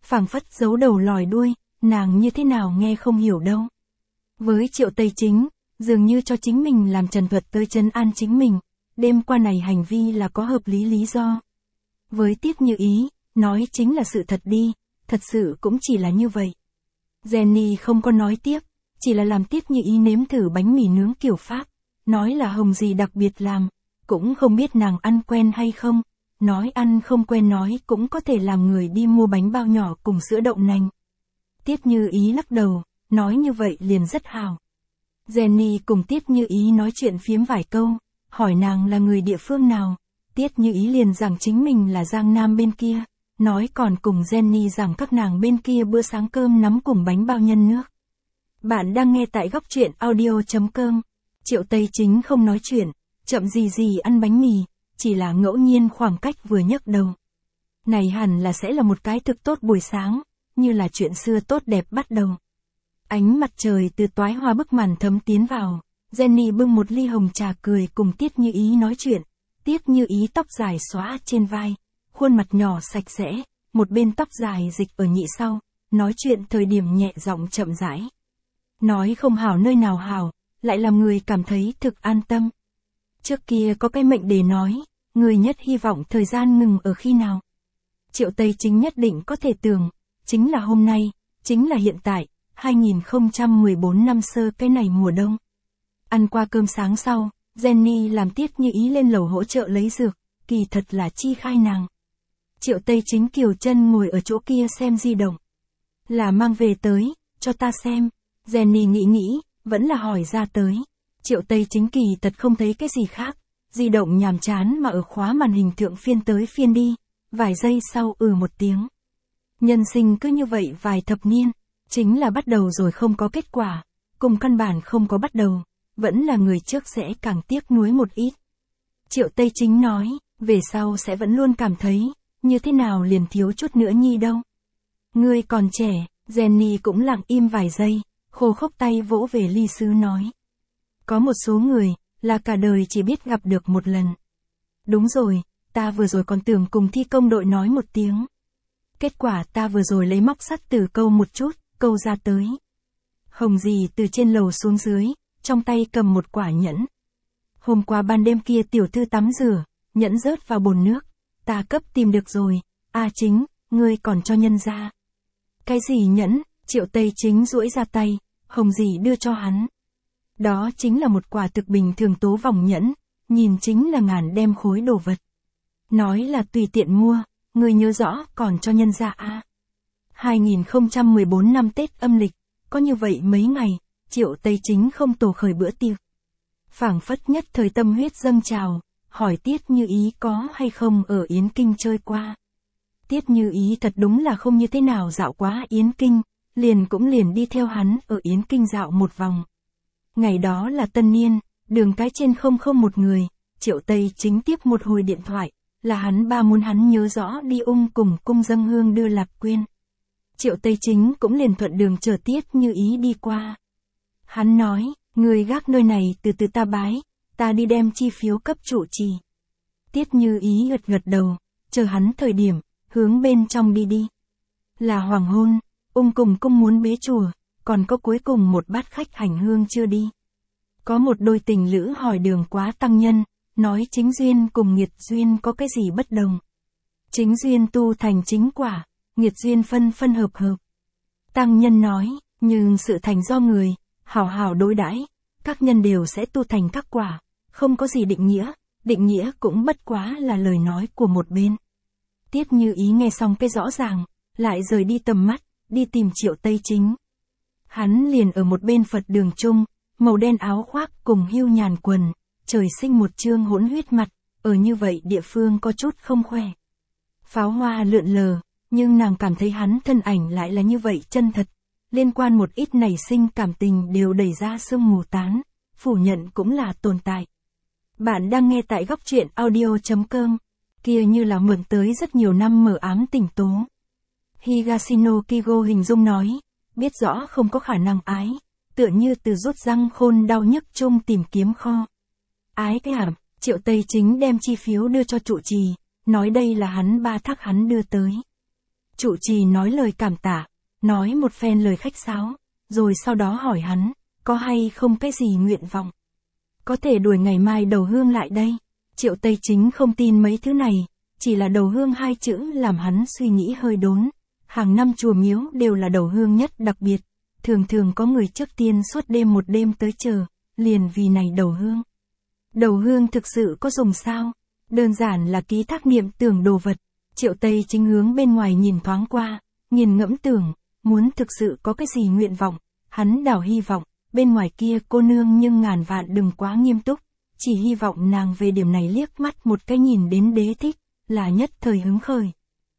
phảng phất giấu đầu lòi đuôi, nàng như thế nào nghe không hiểu đâu. Với Triệu Tây Chính, dường như cho chính mình làm trần thuật tới trấn an chính mình, đêm qua này hành vi là có hợp lý do. Với Tiết Như Ý, nói chính là sự thật đi, thật sự cũng chỉ là như vậy. Jenny không có nói tiếp, chỉ là làm Tiết Như Ý nếm thử bánh mì nướng kiểu Pháp, nói là Hồng gì đặc biệt làm, cũng không biết nàng ăn quen hay không, nói ăn không quen nói cũng có thể làm người đi mua bánh bao nhỏ cùng sữa đậu nành. Tiết Như Ý lắc đầu, nói như vậy liền rất hào. Jenny cùng Tiết Như Ý nói chuyện phiếm vài câu, hỏi nàng là người địa phương nào, Tiết Như Ý liền rằng chính mình là Giang Nam bên kia, nói còn cùng Jenny rằng các nàng bên kia bữa sáng cơm nắm cùng bánh bao nhân nước. Bạn đang nghe tại góc truyện audio.com. Triệu Tây Chính không nói chuyện, chậm gì ăn bánh mì, chỉ là ngẫu nhiên khoảng cách vừa nhấc đầu. Này hẳn là sẽ là một cái thực tốt buổi sáng, như là chuyện xưa tốt đẹp bắt đầu. Ánh mặt trời từ toái hoa bức màn thấm tiến vào, Jenny bưng một ly hồng trà cười cùng Tiết Như Ý nói chuyện. Tiết Như Ý tóc dài xõa trên vai, khuôn mặt nhỏ sạch sẽ, một bên tóc dài dịch ở nhị sau, nói chuyện thời điểm nhẹ giọng chậm rãi. Nói không hảo nơi nào hảo, lại làm người cảm thấy thực an tâm. Trước kia có cái mệnh đề nói, người nhất hy vọng thời gian ngừng ở khi nào. Triệu Tây Chính nhất định có thể tưởng, chính là hôm nay, chính là hiện tại, 2014 năm sơ cái này mùa đông. Ăn qua cơm sáng sau, Jenny làm Tiết Như Ý lên lầu hỗ trợ lấy dược, kỳ thật là chi khai nàng. Triệu Tây Chính kiều chân ngồi ở chỗ kia xem di động. Là mang về tới, cho ta xem. Jenny nghĩ, vẫn là hỏi ra tới. Triệu Tây Chính kỳ thật không thấy cái gì khác, di động nhàm chán mà ở khóa màn hình thượng phiên tới phiên đi, vài giây sau một tiếng. Nhân sinh cứ như vậy vài thập niên, chính là bắt đầu rồi không có kết quả, cùng căn bản không có bắt đầu, vẫn là người trước sẽ càng tiếc nuối một ít. Triệu Tây Chính nói, về sau sẽ vẫn luôn cảm thấy, như thế nào liền thiếu chút nữa nhi đâu. Ngươi còn trẻ, Jenny cũng lặng im vài giây, khô khốc tay vỗ về ly sứ nói. Có một số người, là cả đời chỉ biết gặp được một lần. Đúng rồi, ta vừa rồi còn tưởng cùng thi công đội nói một tiếng. Kết quả ta vừa rồi lấy móc sắt từ câu một chút, câu ra tới. Hồng gì từ trên lầu xuống dưới, trong tay cầm một quả nhẫn. Hôm qua ban đêm kia tiểu thư tắm rửa, nhẫn rớt vào bồn nước, ta cấp tìm được rồi, Chính, ngươi còn cho nhân ra. Cái gì nhẫn? Triệu Tây Chính duỗi ra tay, Hồng gì đưa cho hắn. Đó chính là một quả thực bình thường tố vòng nhẫn, nhìn chính là ngàn đem khối đồ vật. Nói là tùy tiện mua, ngươi nhớ rõ còn cho nhân ra 2014 năm Tết âm lịch, có như vậy mấy ngày, Triệu Tây Chính không tổ khởi bữa tiệc. Phảng phất nhất thời tâm huyết dâng trào, hỏi Tiết Như Ý có hay không ở Yến Kinh chơi qua. Tiết Như Ý thật đúng là không như thế nào dạo quá Yến Kinh, liền đi theo hắn ở Yến Kinh dạo một vòng. Ngày đó là tân niên, đường cái trên không một người, Triệu Tây Chính tiếp một hồi điện thoại, là hắn ba muốn hắn nhớ rõ đi cùng cung dâng hương đưa Lạc Quyên. Triệu Tây Chính cũng liền thuận đường chờ Tiết Như Ý đi qua. Hắn nói, người gác nơi này từ từ ta bái, ta đi đem chi phiếu cấp trụ trì. Tiết Như Ý gật đầu, chờ hắn thời điểm, hướng bên trong đi. Là hoàng hôn, cùng cung muốn bế chùa, còn có cuối cùng một bát khách hành hương chưa đi. Có một đôi tình lữ hỏi đường quá tăng nhân, nói chính duyên cùng nghiệt duyên có cái gì bất đồng. Chính duyên tu thành chính quả, nghiệt duyên phân hợp. Tăng nhân nói, nhưng sự thành do người, hảo đối đãi, các nhân đều sẽ tu thành các quả, không có gì định nghĩa cũng bất quá là lời nói của một bên. Tiết Như Ý nghe xong cái rõ ràng, lại rời đi tầm mắt, đi tìm Triệu Tây Chính. Hắn liền ở một bên Phật đường chung, màu đen áo khoác cùng hưu nhàn quần, trời sinh một trương hỗn huyết mặt, ở như vậy địa phương có chút không khỏe. Pháo hoa lượn lờ, nhưng nàng cảm thấy hắn thân ảnh lại là như vậy chân thật, liên quan một ít nảy sinh cảm tình đều đẩy ra sương mù tán, phủ nhận cũng là tồn tại. Bạn đang nghe tại góc truyện audio.com, kia như là mượn tới rất nhiều năm mờ ám tình tố. Higashino Kigo hình dung nói, biết rõ không có khả năng ái, tựa như từ rút răng khôn đau nhức chung tìm kiếm kho. Ái cái hàm, Triệu Tây Chính đem chi phiếu đưa cho trụ trì, nói đây là hắn ba thác hắn đưa tới. trụ trì nói lời cảm tạ, nói một phen lời khách sáo, rồi sau đó hỏi hắn, có hay không cái gì nguyện vọng. Có thể đuổi ngày mai đầu hương lại đây. Triệu Tây Chính không tin mấy thứ này, chỉ là đầu hương hai chữ làm hắn suy nghĩ hơi đốn. Hàng năm chùa miếu đều là đầu hương nhất đặc biệt, thường thường có người trước tiên suốt đêm một đêm tới chờ, liền vì này đầu hương. Đầu hương thực sự có dùng sao? Đơn giản là ký thác niệm tưởng đồ vật. Triệu Tây Chính hướng bên ngoài nhìn thoáng qua, nghiền ngẫm tưởng, muốn thực sự có cái gì nguyện vọng, hắn đảo hy vọng, bên ngoài kia cô nương nhưng ngàn vạn đừng quá nghiêm túc, chỉ hy vọng nàng về điểm này liếc mắt một cái nhìn đến đế thích, là nhất thời hứng khởi.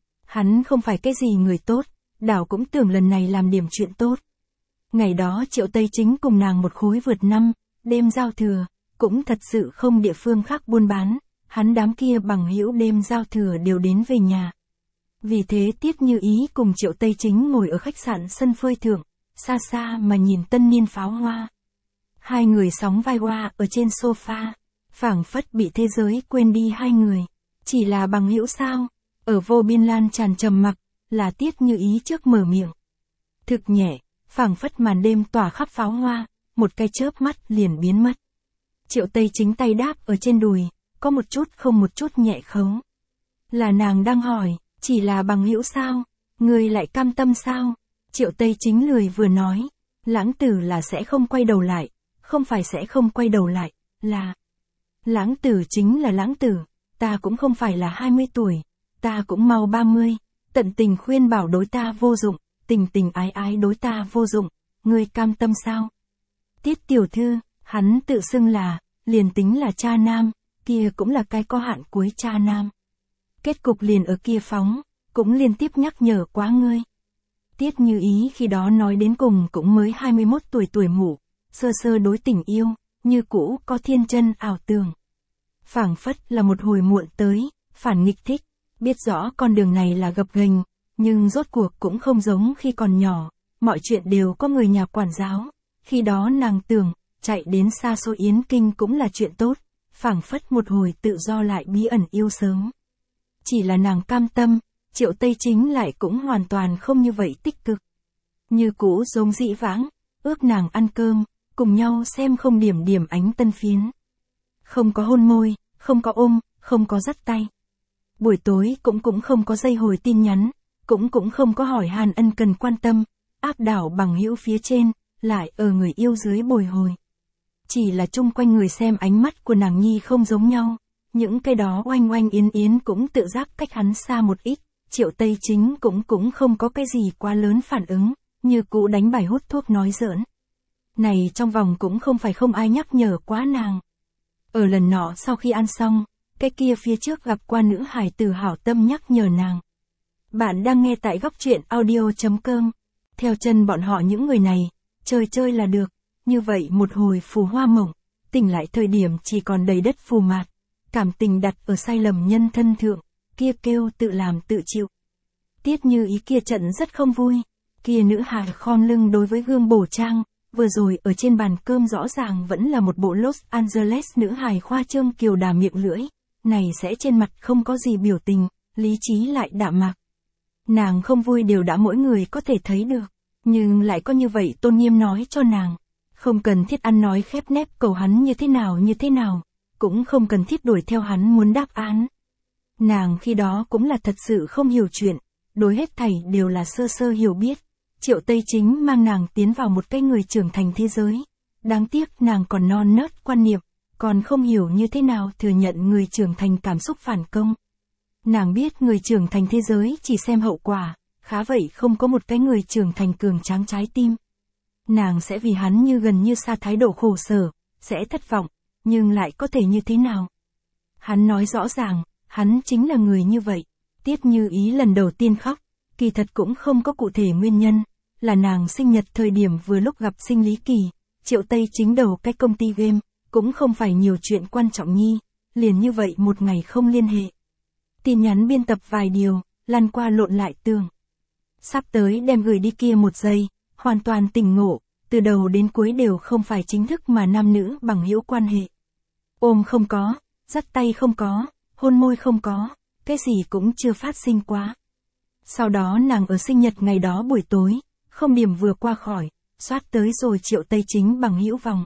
Hắn không phải cái gì người tốt, đảo cũng tưởng lần này làm điểm chuyện tốt. Ngày đó Triệu Tây Chính cùng nàng một khối vượt năm, đêm giao thừa, cũng thật sự không địa phương khác buôn bán, hắn đám kia bằng hữu đêm giao thừa đều đến về nhà. Vì thế Tiết Như Ý cùng Triệu Tây Chính ngồi ở khách sạn sân phơi thượng, xa xa mà nhìn tân niên pháo hoa. Hai người sóng vai qua ở trên sofa, phảng phất bị thế giới quên đi hai người. Chỉ là bằng hữu sao? Ở vô biên lan tràn trầm mặc, là Tiết Như Ý trước mở miệng. Thực nhẹ, phảng phất màn đêm tỏa khắp pháo hoa, một cái chớp mắt liền biến mất. Triệu Tây Chính tay đáp ở trên đùi, có một chút không một chút nhẹ khấu. Là nàng đang hỏi, chỉ là bằng hữu sao? Người lại cam tâm sao? Triệu Tây Chính lười vừa nói, lãng tử là sẽ không quay đầu lại, không phải sẽ không quay đầu lại, là... Lãng tử chính là lãng tử, ta cũng không phải là 20 tuổi, ta cũng mau 30, tận tình khuyên bảo đối ta vô dụng, tình tình ái ái đối ta vô dụng, ngươi cam tâm sao? Tiết tiểu thư, hắn tự xưng là, liền tính là cha nam, kia cũng là cái có hạn cuối cha nam. Kết cục liền ở kia phóng, cũng liên tiếp nhắc nhở quá ngươi. Tiết Như Ý khi đó nói đến cùng cũng mới 21 tuổi mụ, sơ sơ đối tình yêu, như cũ có thiên chân ảo tưởng. Phảng phất là một hồi muộn tới, phản nghịch thích, biết rõ con đường này là gập ghềnh, nhưng rốt cuộc cũng không giống khi còn nhỏ, mọi chuyện đều có người nhà quản giáo. Khi đó nàng tưởng, chạy đến xa xôi Yến Kinh cũng là chuyện tốt, phảng phất một hồi tự do lại bí ẩn yêu sớm. Chỉ là nàng cam tâm, Triệu Tây Chính lại cũng hoàn toàn không như vậy tích cực. Như cũ giống dĩ vãng, ước nàng ăn cơm, cùng nhau xem không điểm điểm ánh tân phiến. Không có hôn môi, không có ôm, không có dắt tay. Buổi tối cũng không có dây hồi tin nhắn, cũng không có hỏi han ân cần quan tâm, áp đảo bằng hữu phía trên, lại ở người yêu dưới bồi hồi. Chỉ là chung quanh người xem ánh mắt của nàng nhi không giống nhau, những cái đó oanh oanh yến yến cũng tự giác cách hắn xa một ít, Triệu Tây Chính cũng không có cái gì quá lớn phản ứng, như cũ đánh bài hút thuốc nói giỡn. Này trong vòng cũng không phải không ai nhắc nhở quá nàng. Ở lần nọ sau khi ăn xong, cái kia phía trước gặp qua nữ hài tử hảo tâm nhắc nhở nàng. Bạn đang nghe tại góc truyện audio.com. Theo chân bọn họ những người này, chơi là được, như vậy một hồi phù hoa mộng, tỉnh lại thời điểm chỉ còn đầy đất phù mạt, cảm tình đặt ở sai lầm nhân thân thượng, kia kêu tự làm tự chịu. Tiết Như Ý kia trận rất không vui, kia nữ hài khom lưng đối với gương bổ trang, vừa rồi ở trên bàn cơm rõ ràng vẫn là một bộ Los Angeles nữ hài khoa trương kiều đà miệng lưỡi, này sẽ trên mặt không có gì biểu tình, lý trí lại đạm mạc. Nàng không vui đều đã mỗi người có thể thấy được, nhưng lại có như vậy tôn nghiêm nói cho nàng, không cần thiết ăn nói khép nép cầu hắn như thế nào, cũng không cần thiết đuổi theo hắn muốn đáp án. Nàng khi đó cũng là thật sự không hiểu chuyện, đối hết thảy đều là sơ sơ hiểu biết. Triệu Tây Chính mang nàng tiến vào một cái người trưởng thành thế giới. Đáng tiếc nàng còn non nớt quan niệm, còn không hiểu như thế nào thừa nhận người trưởng thành cảm xúc phản công. Nàng biết người trưởng thành thế giới chỉ xem hậu quả, khá vậy không có một cái người trưởng thành cường tráng trái tim. Nàng sẽ vì hắn như gần như xa thái độ khổ sở, sẽ thất vọng, nhưng lại có thể như thế nào? Hắn nói rõ ràng, hắn chính là người như vậy. Tiết Như Ý lần đầu tiên khóc, kỳ thật cũng không có cụ thể nguyên nhân, là nàng sinh nhật thời điểm vừa lúc gặp sinh lý kỳ, Triệu Tây Chính đầu cái công ty game, cũng không phải nhiều chuyện quan trọng nhi, liền như vậy một ngày không liên hệ. Tin nhắn biên tập vài điều, lăn qua lộn lại tường. Sắp tới đem gửi đi kia một giây, hoàn toàn tỉnh ngộ, từ đầu đến cuối đều không phải chính thức mà nam nữ bằng hữu quan hệ. Ôm không có, dắt tay không có, hôn môi không có, cái gì cũng chưa phát sinh quá. Sau đó nàng ở sinh nhật ngày đó buổi tối, không điểm vừa qua khỏi, xoát tới rồi Triệu Tây Chính bằng hữu vòng.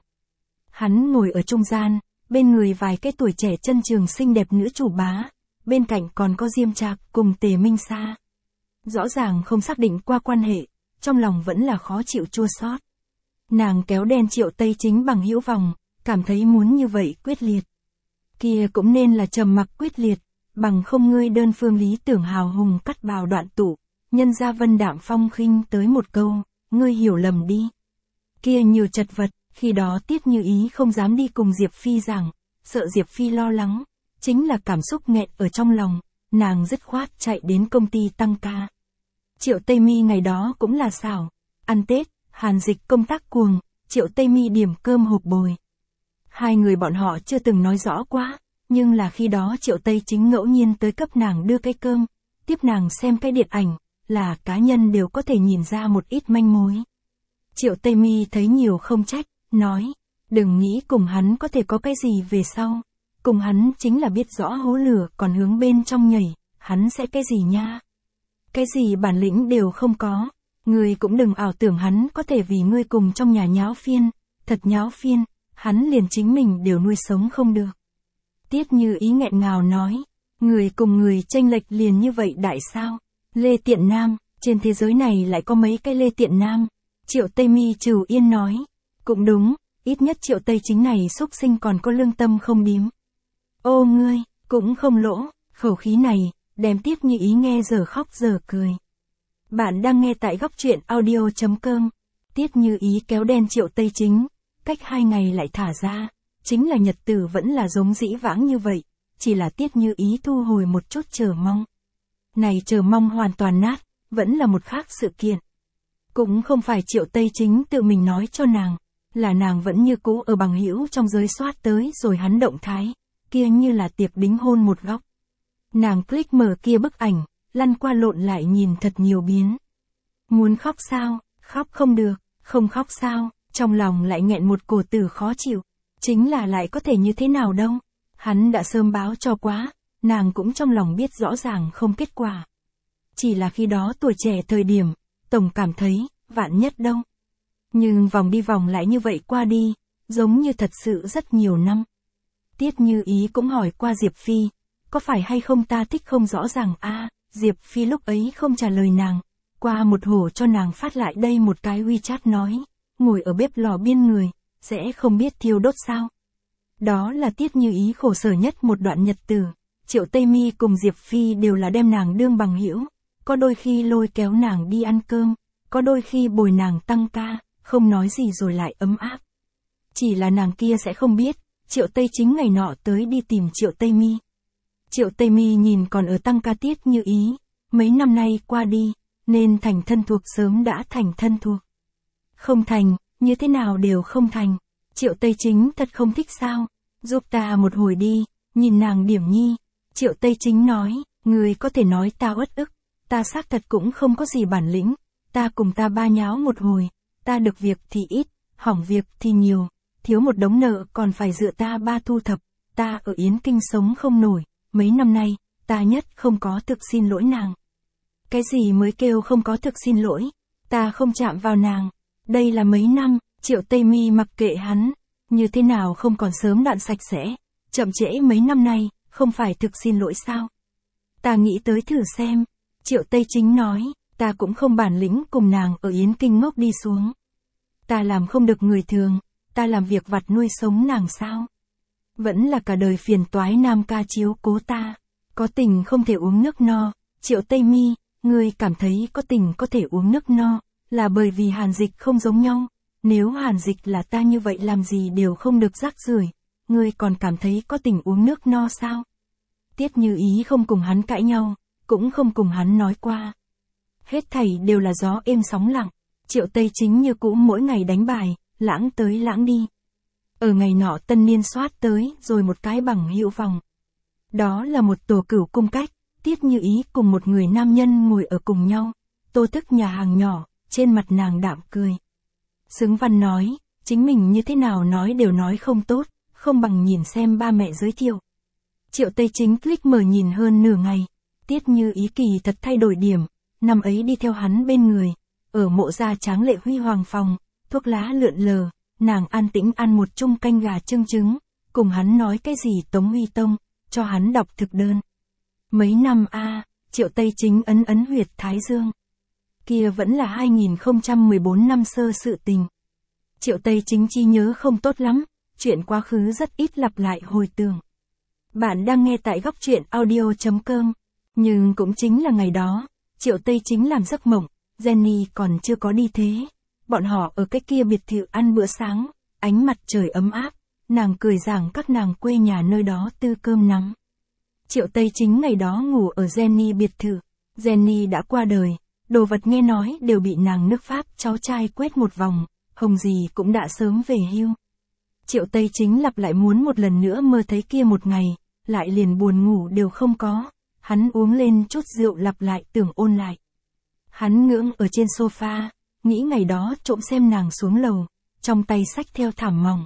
Hắn ngồi ở trung gian, bên người vài cái tuổi trẻ chân trường xinh đẹp nữ chủ bá, bên cạnh còn có Diêm Trạc cùng Tề Minh Sa. Rõ ràng không xác định qua quan hệ, trong lòng vẫn là khó chịu chua xót. Nàng kéo đen Triệu Tây Chính bằng hữu vòng, cảm thấy muốn như vậy quyết liệt. Kia cũng nên là trầm mặc quyết liệt, bằng không ngươi đơn phương lý tưởng hào hùng cắt bào đoạn tụ, nhân ra vân đạm phong khinh tới một câu, ngươi hiểu lầm đi. Kia nhiều chật vật, khi đó Tiết Như Ý không dám đi cùng Diệp Phi giảng, sợ Diệp Phi lo lắng, chính là cảm xúc nghẹn ở trong lòng, nàng dứt khoát chạy đến công ty tăng ca. Triệu Tây Mi ngày đó cũng là xảo, ăn Tết, Hàn Dịch công tác cuồng, Triệu Tây Mi điểm cơm hộp bồi. Hai người bọn họ chưa từng nói rõ quá, nhưng là khi đó Triệu Tây Chính ngẫu nhiên tới cấp nàng đưa cái cơm, tiếp nàng xem cái điện ảnh, là cá nhân đều có thể nhìn ra một ít manh mối. Triệu Tây Mi thấy nhiều không trách, nói, đừng nghĩ cùng hắn có thể có cái gì về sau, cùng hắn chính là biết rõ hố lửa còn hướng bên trong nhảy, hắn sẽ cái gì nha? Cái gì bản lĩnh đều không có, ngươi cũng đừng ảo tưởng hắn có thể vì ngươi cùng trong nhà nháo phiên, thật nháo phiên, hắn liền chính mình đều nuôi sống không được. Tiết Như Ý nghẹn ngào nói, người cùng người chênh lệch liền như vậy đại sao? Lê Tiện Nam, trên thế giới này lại có mấy cái Lê Tiện Nam? Triệu Tây Mi trừ yên nói, cũng đúng, ít nhất Triệu Tây Chính này xúc sinh còn có lương tâm không điếm. Ô ngươi, cũng không lỗ, khẩu khí này, đem Tiết Như Ý nghe giờ khóc giờ cười. Bạn đang nghe tại góc truyện audio.com. Tiết Như Ý kéo đen Triệu Tây Chính, cách 2 ngày lại thả ra, chính là nhật tử vẫn là giống dĩ vãng như vậy, chỉ là Tiết Như Ý thu hồi một chút chờ mong. Này chờ mong hoàn toàn nát, vẫn là một khác sự kiện. Cũng không phải Triệu Tây Chính tự mình nói cho nàng, là nàng vẫn như cũ ở bằng hữu trong giới soát tới rồi hắn động thái, kia như là tiệc đính hôn một góc. Nàng click mở kia bức ảnh, lăn qua lộn lại nhìn thật nhiều biến. Muốn khóc sao, khóc không được, không khóc sao, trong lòng lại nghẹn một cổ tử khó chịu, chính là lại có thể như thế nào đâu. Hắn đã sớm báo cho quá, nàng cũng trong lòng biết rõ ràng không kết quả. Chỉ là khi đó tuổi trẻ thời điểm, tổng cảm thấy, vạn nhất đâu. Nhưng vòng đi vòng lại như vậy qua đi, giống như thật sự rất nhiều năm. Tiết Như Ý cũng hỏi qua Diệp Phi, có phải hay không ta thích không rõ ràng a? Diệp Phi lúc ấy không trả lời nàng, qua một hổ cho nàng phát lại đây một cái WeChat nói, ngồi ở bếp lò biên người, sẽ không biết thiêu đốt sao. Đó là Tiết Như Ý khổ sở nhất một đoạn nhật tử, Triệu Tây Mi cùng Diệp Phi đều là đem nàng đương bằng hữu, có đôi khi lôi kéo nàng đi ăn cơm, có đôi khi bồi nàng tăng ca, không nói gì rồi lại ấm áp. Chỉ là nàng kia sẽ không biết, Triệu Tây Chính ngày nọ tới đi tìm Triệu Tây Mi. Triệu Tây Mi nhìn còn ở tăng ca Tiết Như Ý, mấy năm nay qua đi, nên thành thân thuộc sớm đã thành thân thuộc. Không thành, như thế nào đều không thành. Triệu Tây Chính thật không thích sao, giúp ta một hồi đi, nhìn nàng điểm nhi. Triệu Tây Chính nói, người có thể nói ta uất ức, ta xác thật cũng không có gì bản lĩnh, ta cùng ta ba nháo một hồi, ta được việc thì ít, hỏng việc thì nhiều, thiếu một đống nợ còn phải dựa ta ba thu thập, ta ở Yến Kinh sống không nổi, mấy năm nay, ta nhất không có thực xin lỗi nàng. Cái gì mới kêu không có thực xin lỗi, ta không chạm vào nàng, đây là mấy năm, Triệu Tây Mi mặc kệ hắn, như thế nào không còn sớm đoạn sạch sẽ, chậm trễ mấy năm nay, không phải thực xin lỗi sao? Ta nghĩ tới thử xem, Triệu Tây Chính nói, ta cũng không bản lĩnh cùng nàng ở Yến Kinh ngốc đi xuống. Ta làm không được người thường, ta làm việc vặt nuôi sống nàng sao? Vẫn là cả đời phiền toái nam ca chiếu cố ta, có tình không thể uống nước no. Triệu Tây Mi, ngươi cảm thấy có tình có thể uống nước no, là bởi vì Hàn Dịch không giống nhau. Nếu Hàn Dịch là ta như vậy làm gì đều không được rác rưởi, ngươi còn cảm thấy có tình uống nước no sao? Tiết Như Ý không cùng hắn cãi nhau, cũng không cùng hắn nói qua. Hết thảy đều là gió êm sóng lặng, Triệu Tây Chính như cũ mỗi ngày đánh bài, lãng tới lãng đi. Ở ngày nọ tân niên soát tới rồi một cái bằng hữu vòng. Đó là một tổ cửu cung cách, Tiết Như Ý cùng một người nam nhân ngồi ở cùng nhau, tô thức nhà hàng nhỏ, trên mặt nàng đạm cười. Xứng Văn nói, chính mình như thế nào nói đều nói không tốt, không bằng nhìn xem ba mẹ giới thiệu. Triệu Tây Chính click mở nhìn hơn nửa ngày, Tiết Như Ý kỳ thật thay đổi điểm, năm ấy đi theo hắn bên người, ở mộ gia tráng lệ huy hoàng phòng, thuốc lá lượn lờ, nàng an tĩnh ăn một chung canh gà chưng trứng, cùng hắn nói cái gì Tống Huy Tông, cho hắn đọc thực đơn. Mấy năm Triệu Tây Chính ấn ấn huyệt thái dương. Kia vẫn là 2014 năm sơ sự tình. Triệu Tây Chính chi nhớ không tốt lắm, chuyện quá khứ rất ít lặp lại hồi tưởng. Bạn đang nghe tại góc truyện audio.com. Nhưng cũng chính là ngày đó, Triệu Tây Chính làm giấc mộng, Jenny còn chưa có đi thế. Bọn họ ở cái kia biệt thự ăn bữa sáng, ánh mặt trời ấm áp, nàng cười giảng các nàng quê nhà nơi đó tư cơm nắm. Triệu Tây Chính ngày đó ngủ ở Jenny biệt thự. Jenny đã qua đời, đồ vật nghe nói đều bị nàng nước Pháp cháu trai quét một vòng, Hồng Dì cũng đã sớm về hưu. Triệu Tây Chính lặp lại muốn một lần nữa mơ thấy kia một ngày, lại liền buồn ngủ đều không có. Hắn uống lên chút rượu lặp lại tưởng ôn lại. Hắn ngưỡng ở trên sofa, nghĩ ngày đó trộm xem nàng xuống lầu, trong tay xách theo thảm mỏng.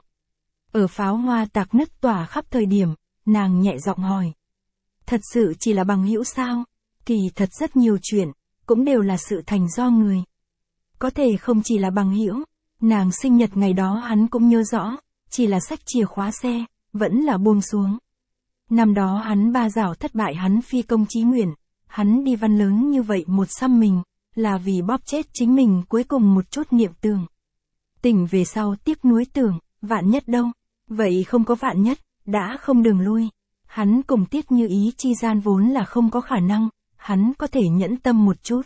Ở pháo hoa tạc nứt tỏa khắp thời điểm, nàng nhẹ giọng hỏi. Thật sự chỉ là bằng hữu sao? Kỳ thật rất nhiều chuyện, cũng đều là sự thành do người. Có thể không chỉ là bằng hữu, nàng sinh nhật ngày đó hắn cũng nhớ rõ, chỉ là xách chìa khóa xe, vẫn là buông xuống. Năm đó hắn ba giảo thất bại hắn phi công chí nguyện, hắn đi văn lớn như vậy một xăm mình, là vì bóp chết chính mình cuối cùng một chút niệm tưởng. Tỉnh về sau tiếc nuối tưởng, vạn nhất đâu, vậy không có vạn nhất, đã không đường lui. Hắn cùng Tiết Như Ý chi gian vốn là không có khả năng, hắn có thể nhẫn tâm một chút.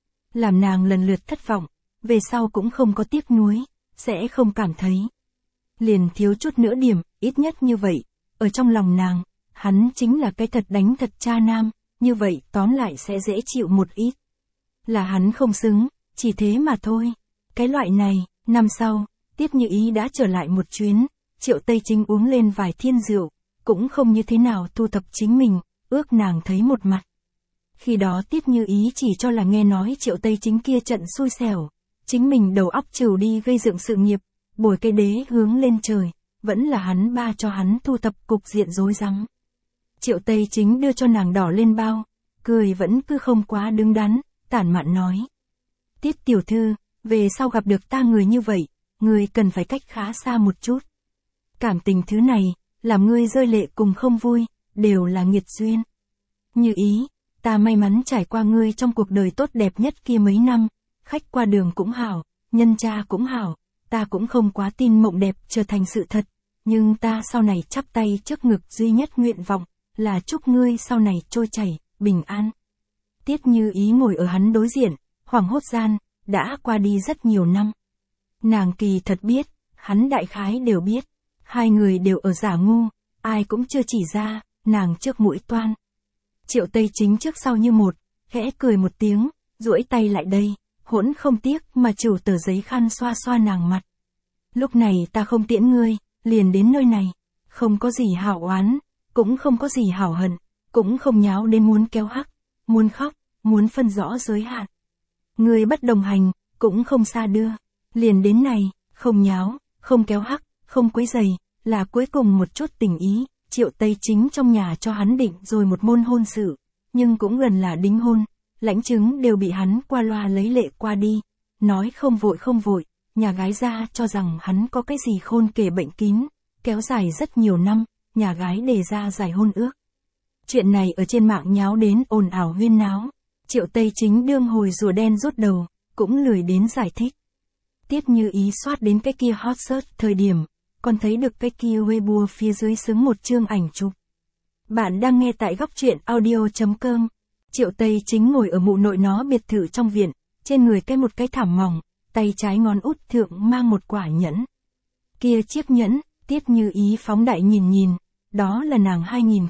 Làm nàng lần lượt thất vọng, về sau cũng không có tiếc nuối, sẽ không cảm thấy. Liền thiếu chút nữa điểm, ít nhất như vậy, ở trong lòng nàng, hắn chính là cái thật đánh thật cha nam, như vậy tóm lại sẽ dễ chịu một ít. Là hắn không xứng, chỉ thế mà thôi. Cái loại này, năm sau, Tiết Như Ý đã trở lại một chuyến, Triệu Tây Chính uống lên vài thiên rượu, cũng không như thế nào thu thập chính mình, ước nàng thấy một mặt. Khi đó Tiết Như Ý chỉ cho là nghe nói Triệu Tây Chính kia trận xui xẻo, chính mình đầu óc trừu đi gây dựng sự nghiệp, bồi cây đế hướng lên trời, vẫn là hắn ba cho hắn thu thập cục diện rối rắm. Triệu Tây Chính đưa cho nàng đỏ lên bao, cười vẫn cứ không quá đứng đắn, tản mạn nói. Tiết tiểu thư, về sau gặp được ta người như vậy, ngươi cần phải cách khá xa một chút. Cảm tình thứ này, làm ngươi rơi lệ cùng không vui, đều là nghiệt duyên. Như Ý, ta may mắn trải qua ngươi trong cuộc đời tốt đẹp nhất kia mấy năm, khách qua đường cũng hảo, nhân cha cũng hảo, ta cũng không quá tin mộng đẹp trở thành sự thật, nhưng ta sau này chắp tay trước ngực duy nhất nguyện vọng, là chúc ngươi sau này trôi chảy, bình an. Tiết Như Ý ngồi ở hắn đối diện, hoảng hốt gian, đã qua đi rất nhiều năm. Nàng kỳ thật biết, hắn đại khái đều biết, hai người đều ở giả ngu, ai cũng chưa chỉ ra, nàng trước mũi toan. Triệu Tây Chính trước sau như một, khẽ cười một tiếng, duỗi tay lại đây, hỗn không tiếc mà chủ tờ giấy khăn xoa xoa nàng mặt. Lúc này ta không tiễn ngươi, liền đến nơi này, không có gì hảo oán, cũng không có gì hảo hận, cũng không nháo đến muốn kéo hắc, muốn khóc, muốn phân rõ giới hạn. Ngươi bất đồng hành, cũng không xa đưa, liền đến này, không nháo, không kéo hắc, không quấy giày, là cuối cùng một chút tình ý. Triệu Tây Chính trong nhà cho hắn định rồi một môn hôn sự, nhưng cũng gần là đính hôn, lãnh chứng đều bị hắn qua loa lấy lệ qua đi, nói không vội, nhà gái ra cho rằng hắn có cái gì khôn kể bệnh kín, kéo dài rất nhiều năm, nhà gái đề ra giải hôn ước. Chuyện này ở trên mạng nháo đến ồn ào huyên náo, Triệu Tây Chính đương hồi rùa đen rút đầu, cũng lười đến giải thích. Tiết Như Ý soát đến cái kia hot search thời điểm, còn thấy được cái kia Weibo phía dưới xứng một chương ảnh chụp. Bạn đang nghe tại góc truyện audio.com. Triệu Tây Chính ngồi ở mụ nội nó biệt thự trong viện, trên người cái một cái thảm mỏng, tay trái ngón út thượng mang một quả nhẫn. Kia chiếc nhẫn, Tiết Như Ý phóng đại nhìn, đó là nàng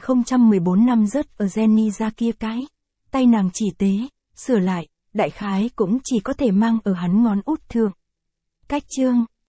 2014 năm rớt ở Jenny ra kia cái. Tay nàng chỉ tế, sửa lại, đại khái cũng chỉ có thể mang ở hắn ngón út thượng. Cách chương,